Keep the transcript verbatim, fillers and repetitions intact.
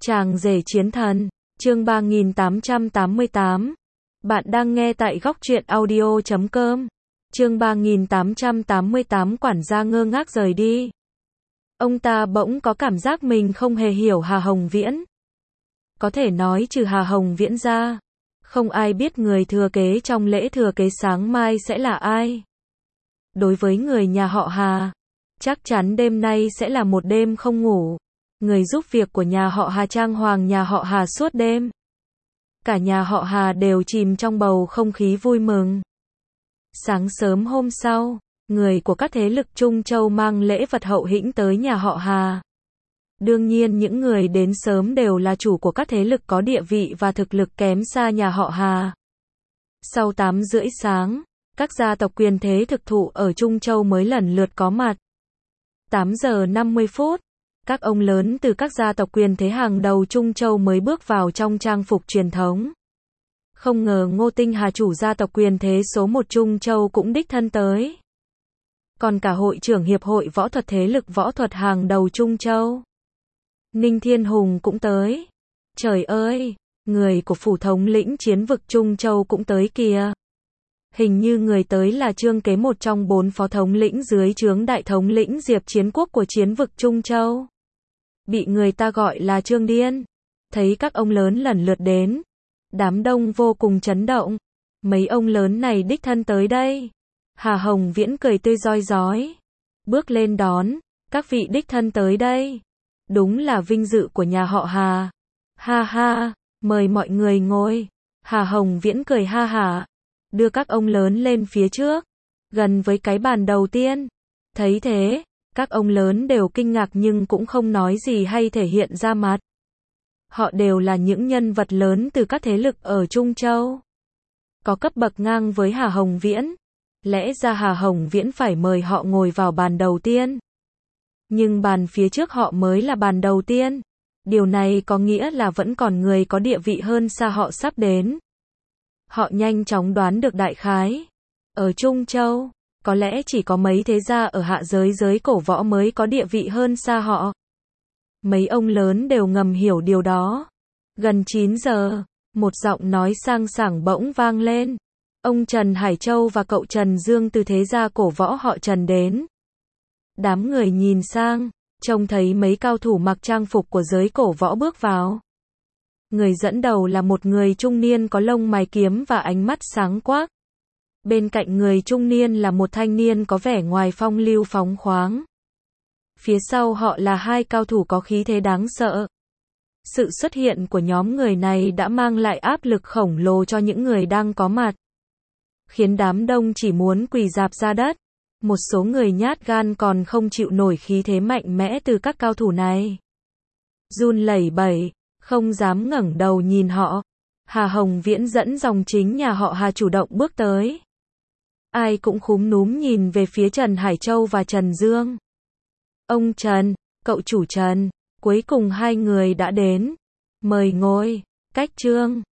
Chàng rể chiến thần, chương ba nghìn tám trăm tám mươi tám. Bạn đang nghe tại góc truyện audio chấm com. Chương ba nghìn tám trăm tám mươi tám. Quản gia ngơ ngác rời đi. Ông ta bỗng có cảm giác mình không hề hiểu Hà Hồng Viễn. Có thể nói trừ Hà Hồng Viễn ra, không ai biết người thừa kế trong lễ thừa kế sáng mai sẽ là ai. Đối với người nhà họ Hà, chắc chắn đêm nay sẽ là một đêm không ngủ. Người giúp việc của nhà họ Hà trang hoàng nhà họ Hà suốt đêm. Cả nhà họ Hà đều chìm trong bầu không khí vui mừng. Sáng sớm hôm sau, người của các thế lực Trung Châu mang lễ vật hậu hĩnh tới nhà họ Hà. Đương nhiên những người đến sớm đều là chủ của các thế lực có địa vị và thực lực kém xa nhà họ Hà. Sau tám rưỡi sáng, các gia tộc quyền thế thực thụ ở Trung Châu mới lần lượt có mặt. tám giờ năm mươi phút, các ông lớn từ các gia tộc quyền thế hàng đầu Trung Châu mới bước vào trong trang phục truyền thống. Không ngờ Ngô Tinh Hà chủ gia tộc quyền thế số một Trung Châu cũng đích thân tới. Còn cả hội trưởng hiệp hội võ thuật thế lực võ thuật hàng đầu Trung Châu, Ninh Thiên Hùng cũng tới. Trời ơi, người của phủ thống lĩnh chiến vực Trung Châu cũng tới kìa. Hình như người tới là Trương Kế, một trong bốn phó thống lĩnh dưới trướng đại thống lĩnh Diệp Chiến Quốc của chiến vực Trung Châu. Bị người ta gọi là Trương Điên. Thấy các ông lớn lần lượt đến, đám đông vô cùng chấn động. Mấy ông lớn này đích thân tới đây. Hà Hồng Viễn cười tươi rói rói, bước lên đón, các vị đích thân tới đây. Đúng là vinh dự của nhà họ Hà. Ha ha, mời mọi người ngồi. Hà Hồng Viễn cười ha hả, đưa các ông lớn lên phía trước, gần với cái bàn đầu tiên. Thấy thế, các ông lớn đều kinh ngạc nhưng cũng không nói gì hay thể hiện ra mặt. Họ đều là những nhân vật lớn từ các thế lực ở Trung Châu, có cấp bậc ngang với Hà Hồng Viễn. Lẽ ra Hà Hồng Viễn phải mời họ ngồi vào bàn đầu tiên. Nhưng bàn phía trước họ mới là bàn đầu tiên. Điều này có nghĩa là vẫn còn người có địa vị hơn xa họ sắp đến. Họ nhanh chóng đoán được đại khái. Ở Trung Châu, có lẽ chỉ có mấy thế gia ở hạ giới giới cổ võ mới có địa vị hơn xa họ. Mấy ông lớn đều ngầm hiểu điều đó. Gần chín giờ, một giọng nói sang sảng bỗng vang lên. Ông Trần Hải Châu và cậu Trần Dương từ thế gia cổ võ họ Trần đến. Đám người nhìn sang, trông thấy mấy cao thủ mặc trang phục của giới cổ võ bước vào. Người dẫn đầu là một người trung niên có lông mày kiếm và ánh mắt sáng quắc. Bên cạnh người trung niên là một thanh niên có vẻ ngoài phong lưu phóng khoáng. Phía sau họ là hai cao thủ có khí thế đáng sợ. Sự xuất hiện của nhóm người này đã mang lại áp lực khổng lồ cho những người đang có mặt, khiến đám đông chỉ muốn quỳ rạp ra đất. Một số người nhát gan còn không chịu nổi khí thế mạnh mẽ từ các cao thủ này, run lẩy bẩy, không dám ngẩng đầu nhìn họ. Hà Hồng Viễn dẫn dòng chính nhà họ Hà chủ động bước tới. Ai cũng khúm núm nhìn về phía Trần Hải Châu và Trần Dương. Ông Trần, cậu chủ Trần, cuối cùng hai người đã đến. Mời ngồi. Cách Trương,